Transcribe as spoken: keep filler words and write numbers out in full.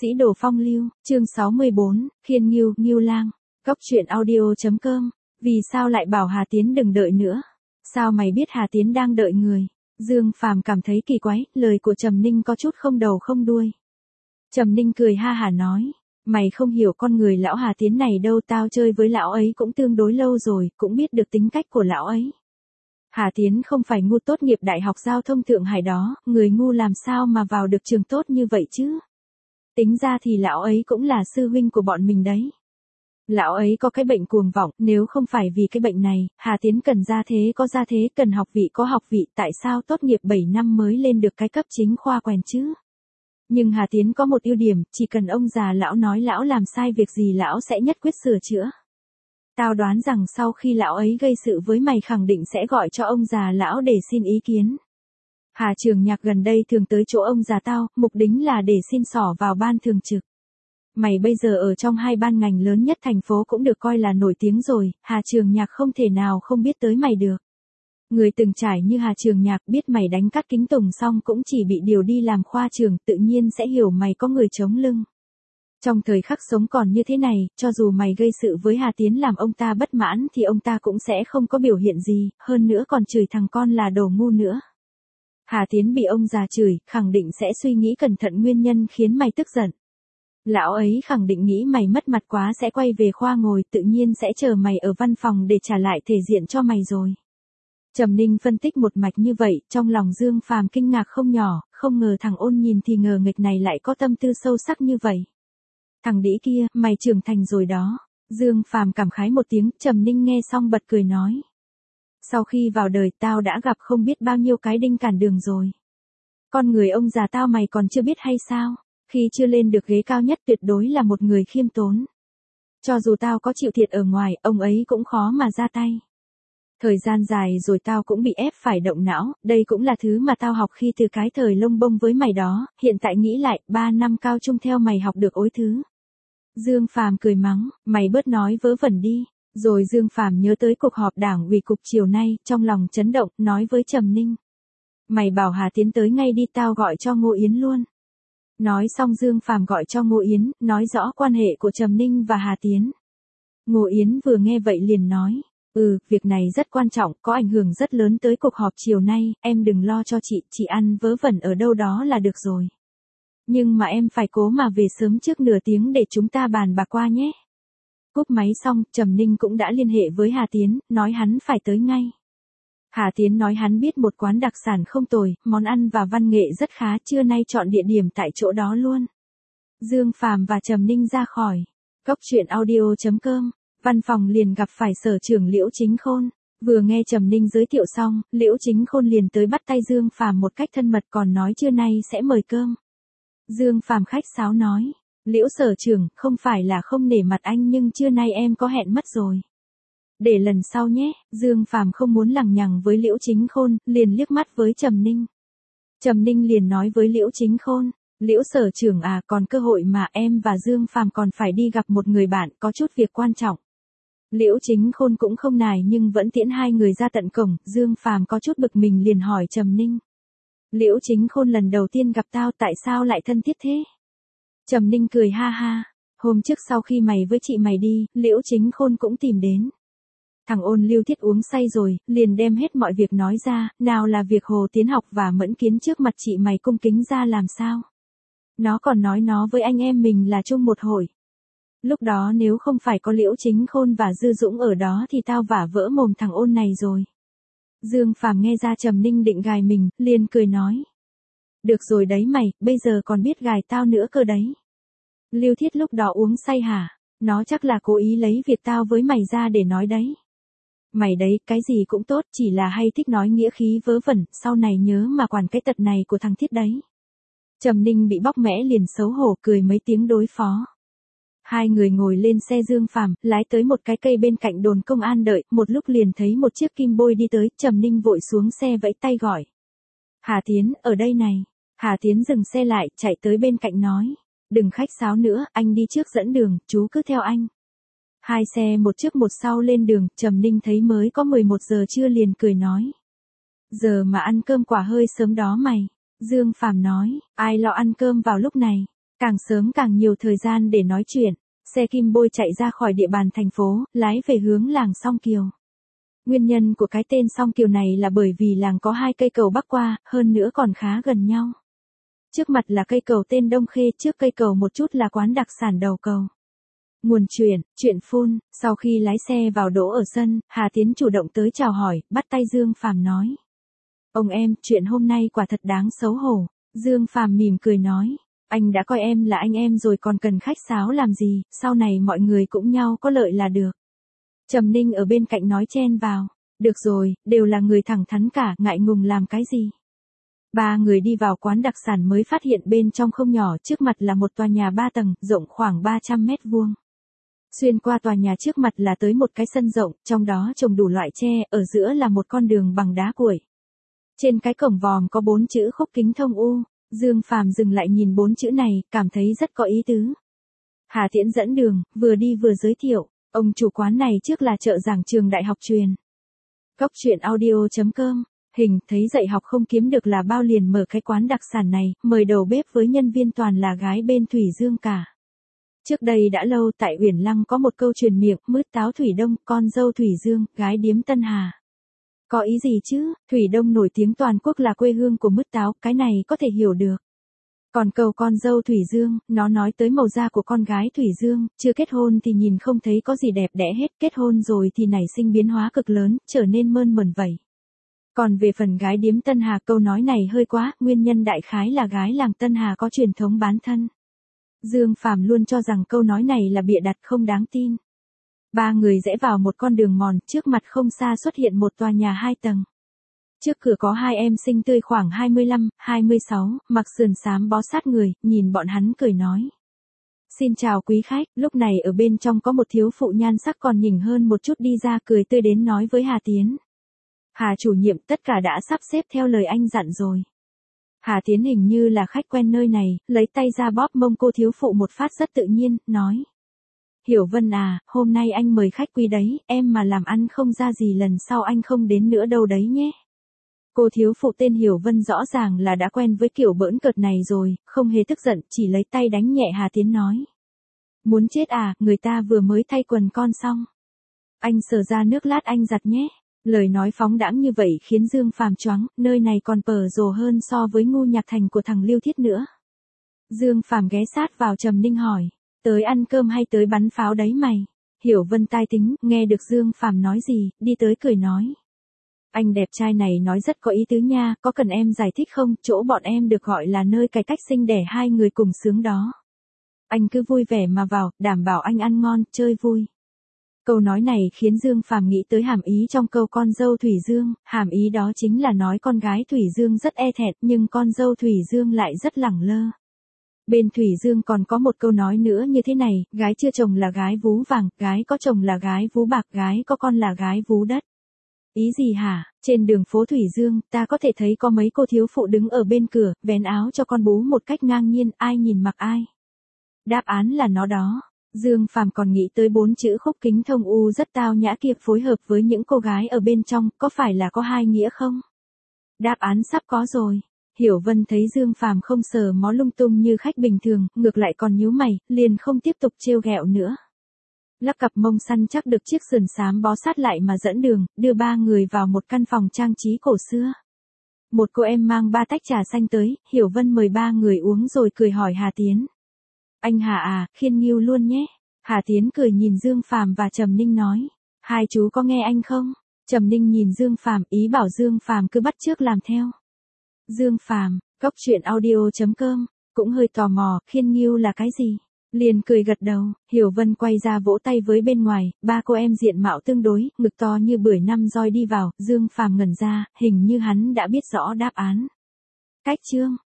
Sĩ đồ phong lưu, chương sáu mươi bốn, Khiên Ngưu, Ngưu Lang. Cốc truyện audio chấm com. Vì sao lại bảo Hà Tiến đừng đợi nữa? Sao mày biết Hà Tiến đang đợi người? Dương Phàm cảm thấy kỳ quái, lời của Trầm Ninh có chút không đầu không đuôi. Trầm Ninh cười ha hả nói, mày không hiểu con người lão Hà Tiến này đâu, tao chơi với lão ấy cũng tương đối lâu rồi, cũng biết được tính cách của lão ấy. Hà Tiến không phải ngu tốt nghiệp đại học giao thông Thượng Hải đó, người ngu làm sao mà vào được trường tốt như vậy chứ? Tính ra thì lão ấy cũng là sư huynh của bọn mình đấy. Lão ấy có cái bệnh cuồng vọng, nếu không phải vì cái bệnh này, Hà Tiến cần gia thế có gia thế, cần học vị có học vị, tại sao tốt nghiệp bảy năm mới lên được cái cấp chính khoa quèn chứ? Nhưng Hà Tiến có một ưu điểm, chỉ cần ông già lão nói lão làm sai việc gì lão sẽ nhất quyết sửa chữa. Tao đoán rằng sau khi lão ấy gây sự với mày khẳng định sẽ gọi cho ông già lão để xin ý kiến. Hà Trường Nhạc gần đây thường tới chỗ ông già tao, mục đích là để xin xỏ vào ban thường trực. Mày bây giờ ở trong hai ban ngành lớn nhất thành phố cũng được coi là nổi tiếng rồi, Hà Trường Nhạc không thể nào không biết tới mày được. Người từng trải như Hà Trường Nhạc biết mày đánh cắt kính tùng xong cũng chỉ bị điều đi làm khoa trường, tự nhiên sẽ hiểu mày có người chống lưng. Trong thời khắc sống còn như thế này, cho dù mày gây sự với Hà Tiến làm ông ta bất mãn thì ông ta cũng sẽ không có biểu hiện gì, hơn nữa còn chửi thằng con là đồ ngu nữa. Hà Tiến bị ông già chửi, khẳng định sẽ suy nghĩ cẩn thận nguyên nhân khiến mày tức giận. Lão ấy khẳng định nghĩ mày mất mặt quá sẽ quay về khoa ngồi, tự nhiên sẽ chờ mày ở văn phòng để trả lại thể diện cho mày rồi. Trầm Ninh phân tích một mạch như vậy, trong lòng Dương Phàm kinh ngạc không nhỏ, không ngờ thằng Ôn nhìn thì ngờ nghịch này lại có tâm tư sâu sắc như vậy. Thằng đĩ kia, mày trưởng thành rồi đó. Dương Phàm cảm khái một tiếng, Trầm Ninh nghe xong bật cười nói. Sau khi vào đời tao đã gặp không biết bao nhiêu cái đinh cản đường rồi. Con người ông già tao mày còn chưa biết hay sao? Khi chưa lên được ghế cao nhất tuyệt đối là một người khiêm tốn. Cho dù tao có chịu thiệt ở ngoài, ông ấy cũng khó mà ra tay. Thời gian dài rồi tao cũng bị ép phải động não, đây cũng là thứ mà tao học khi từ cái thời lông bông với mày đó, hiện tại nghĩ lại, ba năm cao trung theo mày học được ối thứ. Dương Phàm cười mắng, mày bớt nói vớ vẩn đi. Rồi Dương Phàm nhớ tới cuộc họp đảng ủy cục chiều nay, trong lòng chấn động, nói với Trầm Ninh. Mày bảo Hà Tiến tới ngay đi, tao gọi cho Ngô Yến luôn. Nói xong Dương Phàm gọi cho Ngô Yến, nói rõ quan hệ của Trầm Ninh và Hà Tiến. Ngô Yến vừa nghe vậy liền nói, ừ, việc này rất quan trọng, có ảnh hưởng rất lớn tới cuộc họp chiều nay, em đừng lo cho chị, chị ăn vớ vẩn ở đâu đó là được rồi. Nhưng mà em phải cố mà về sớm trước nửa tiếng để chúng ta bàn bạc qua nhé. Cúp máy xong, Trầm Ninh cũng đã liên hệ với Hà Tiến, nói hắn phải tới ngay. Hà Tiến nói hắn biết một quán đặc sản không tồi, món ăn và văn nghệ rất khá, trưa nay chọn địa điểm tại chỗ đó luôn. Dương Phàm và Trầm Ninh ra khỏi. Cốc truyện audio chấm com, văn phòng liền gặp phải sở trưởng Liễu Chính Khôn. Vừa nghe Trầm Ninh giới thiệu xong, Liễu Chính Khôn liền tới bắt tay Dương Phàm một cách thân mật còn nói trưa nay sẽ mời cơm. Dương Phàm khách sáo nói. Liễu sở trưởng, không phải là không nể mặt anh nhưng trưa nay em có hẹn mất rồi. Để lần sau nhé, Dương Phàm không muốn lằng nhằng với Liễu Chính Khôn, liền liếc mắt với Trầm Ninh. Trầm Ninh liền nói với Liễu Chính Khôn, Liễu sở trưởng à, còn cơ hội mà, em và Dương Phàm còn phải đi gặp một người bạn, có chút việc quan trọng. Liễu Chính Khôn cũng không nài nhưng vẫn tiễn hai người ra tận cổng, Dương Phàm có chút bực mình liền hỏi Trầm Ninh. Liễu Chính Khôn lần đầu tiên gặp tao tại sao lại thân thiết thế? Trầm Ninh cười ha ha, hôm trước sau khi mày với chị mày đi, Liễu Chính Khôn cũng tìm đến. Thằng Ôn Lưu Thiết uống say rồi, liền đem hết mọi việc nói ra, nào là việc Hồ Tiến học và Mẫn Kiến trước mặt chị mày cung kính ra làm sao. Nó còn nói nó với anh em mình là chung một hội. Lúc đó nếu không phải có Liễu Chính Khôn và Dư Dũng ở đó thì tao vả vỡ mồm thằng Ôn này rồi. Dương Phàm nghe ra Trầm Ninh định gài mình, liền cười nói. Được rồi đấy mày, bây giờ còn biết gài tao nữa cơ đấy. Lưu Thiết lúc đó uống say hả? Nó chắc là cố ý lấy việc tao với mày ra để nói đấy. Mày đấy, cái gì cũng tốt, chỉ là hay thích nói nghĩa khí vớ vẩn, sau này nhớ mà quản cái tật này của thằng Thiết đấy. Trầm Ninh bị bóc mẽ liền xấu hổ cười mấy tiếng đối phó. Hai người ngồi lên xe Dương Phàm, lái tới một cái cây bên cạnh đồn công an đợi, một lúc liền thấy một chiếc kim bôi đi tới, Trầm Ninh vội xuống xe vẫy tay gọi. Hà Tiến, ở đây này. Hà Tiến dừng xe lại, chạy tới bên cạnh nói. Đừng khách sáo nữa, anh đi trước dẫn đường, chú cứ theo anh. Hai xe một trước một sau lên đường, Trầm Ninh thấy mới có mười một giờ trưa liền cười nói. Giờ mà ăn cơm quả hơi sớm đó mày. Dương Phàm nói, ai lo ăn cơm vào lúc này. Càng sớm càng nhiều thời gian để nói chuyện, xe kim bôi chạy ra khỏi địa bàn thành phố, lái về hướng làng Song Kiều. Nguyên nhân của cái tên Song Kiều này là bởi vì làng có hai cây cầu bắc qua, hơn nữa còn khá gần nhau. Trước mặt là cây cầu tên Đông Khê, trước cây cầu một chút là quán đặc sản đầu cầu. Nguồn chuyện, chuyện phun, sau khi lái xe vào đỗ ở sân, Hà Tiến chủ động tới chào hỏi, bắt tay Dương Phàm nói. Ông em, chuyện hôm nay quả thật đáng xấu hổ. Dương Phàm mỉm cười nói, anh đã coi em là anh em rồi còn cần khách sáo làm gì, sau này mọi người cũng nhau có lợi là được. Trầm Ninh ở bên cạnh nói chen vào, được rồi, đều là người thẳng thắn cả, ngại ngùng làm cái gì. Ba người đi vào quán đặc sản mới phát hiện bên trong không nhỏ, trước mặt là một tòa nhà ba tầng, rộng khoảng ba trăm mét vuông. Xuyên qua tòa nhà trước mặt là tới một cái sân rộng, trong đó trồng đủ loại tre, ở giữa là một con đường bằng đá cuội. Trên cái cổng vòm có bốn chữ Khúc Kính Thông U, Dương Phàm dừng lại nhìn bốn chữ này, cảm thấy rất có ý tứ. Hà Tiễn dẫn đường, vừa đi vừa giới thiệu, ông chủ quán này trước là trợ giảng trường đại học truyền. Cốc truyện audio chấm com, hình, thấy dạy học không kiếm được là bao liền mở cái quán đặc sản này, mời đầu bếp với nhân viên toàn là gái bên Thủy Dương cả. Trước đây đã lâu tại Uyển Lăng có một câu truyền miệng, mứt táo Thủy Đông, con dâu Thủy Dương, gái điếm Tân Hà. Có ý gì chứ, Thủy Đông nổi tiếng toàn quốc là quê hương của mứt táo, cái này có thể hiểu được. Còn câu con dâu Thủy Dương, nó nói tới màu da của con gái Thủy Dương, chưa kết hôn thì nhìn không thấy có gì đẹp đẽ hết, kết hôn rồi thì nảy sinh biến hóa cực lớn, trở nên mơn mởn vậy. Còn về phần gái điếm Tân Hà, câu nói này hơi quá, nguyên nhân đại khái là gái làng Tân Hà có truyền thống bán thân. Dương Phàm luôn cho rằng câu nói này là bịa đặt không đáng tin. Ba người rẽ vào một con đường mòn, trước mặt không xa xuất hiện một tòa nhà hai tầng. Trước cửa có hai em xinh tươi khoảng hai mươi lăm, hai mươi sáu, mặc sườn xám bó sát người, nhìn bọn hắn cười nói. Xin chào quý khách, lúc này ở bên trong có một thiếu phụ nhan sắc còn nhỉnh hơn một chút đi ra cười tươi đến nói với Hà Tiến. Hà chủ nhiệm, tất cả đã sắp xếp theo lời anh dặn rồi. Hà Tiến hình như là khách quen nơi này, lấy tay ra bóp mông cô thiếu phụ một phát rất tự nhiên, nói. Hiểu Vân à, hôm nay anh mời khách quý đấy, em mà làm ăn không ra gì lần sau anh không đến nữa đâu đấy nhé. Cô thiếu phụ tên Hiểu Vân rõ ràng là đã quen với kiểu bỡn cợt này rồi, không hề tức giận, chỉ lấy tay đánh nhẹ Hà Tiến nói. Muốn chết à, người ta vừa mới thay quần con xong. Anh sờ ra nước lát anh giặt nhé. Lời nói phóng đãng như vậy khiến Dương Phàm choáng, nơi này còn pở rồ hơn so với ngu nhạc thành của thằng Lưu Thiết nữa. Dương Phàm ghé sát vào Trầm Ninh hỏi, tới ăn cơm hay tới bắn pháo đấy mày? Hiểu Vân tai tính, nghe được Dương Phàm nói gì, đi tới cười nói. Anh đẹp trai này nói rất có ý tứ nha, có cần em giải thích không? Chỗ bọn em được gọi là nơi cải cách sinh đẻ hai người cùng sướng đó. Anh cứ vui vẻ mà vào, đảm bảo anh ăn ngon, chơi vui. Câu nói này khiến Dương Phàm nghĩ tới hàm ý trong câu con dâu Thủy Dương, hàm ý đó chính là nói con gái Thủy Dương rất e thẹn nhưng con dâu Thủy Dương lại rất lẳng lơ. Bên Thủy Dương còn có một câu nói nữa như thế này, gái chưa chồng là gái vú vàng, gái có chồng là gái vú bạc, gái có con là gái vú đất. Ý gì hả? Trên đường phố Thủy Dương, ta có thể thấy có mấy cô thiếu phụ đứng ở bên cửa, vén áo cho con bú một cách ngang nhiên, ai nhìn mặc ai. Đáp án là nó đó. Dương Phàm còn nghĩ tới bốn chữ Khúc Kính Thông U rất tao nhã kia phối hợp với những cô gái ở bên trong, có phải là có hai nghĩa không? Đáp án sắp có rồi. Hiểu Vân thấy Dương Phàm không sờ mó lung tung như khách bình thường, ngược lại còn nhíu mày, liền không tiếp tục trêu ghẹo nữa. Lắc cặp mông săn chắc được chiếc sườn xám bó sát lại mà dẫn đường, đưa ba người vào một căn phòng trang trí cổ xưa. Một cô em mang ba tách trà xanh tới, Hiểu Vân mời ba người uống rồi cười hỏi Hà Tiến. Anh Hà à, khiên nghiêu luôn nhé. Hà Tiến cười nhìn Dương Phàm và Trầm Ninh nói. Hai chú có nghe anh không? Trầm Ninh nhìn Dương Phàm, ý bảo Dương Phàm cứ bắt chước làm theo. Dương Phàm, cốc truyện audio chấm com, cũng hơi tò mò, khiên nghiêu là cái gì? Liền cười gật đầu, Hiểu Vân quay ra vỗ tay với bên ngoài, ba cô em diện mạo tương đối, ngực to như bưởi năm roi đi vào, Dương Phàm ngẩn ra, hình như hắn đã biết rõ đáp án. Cách chương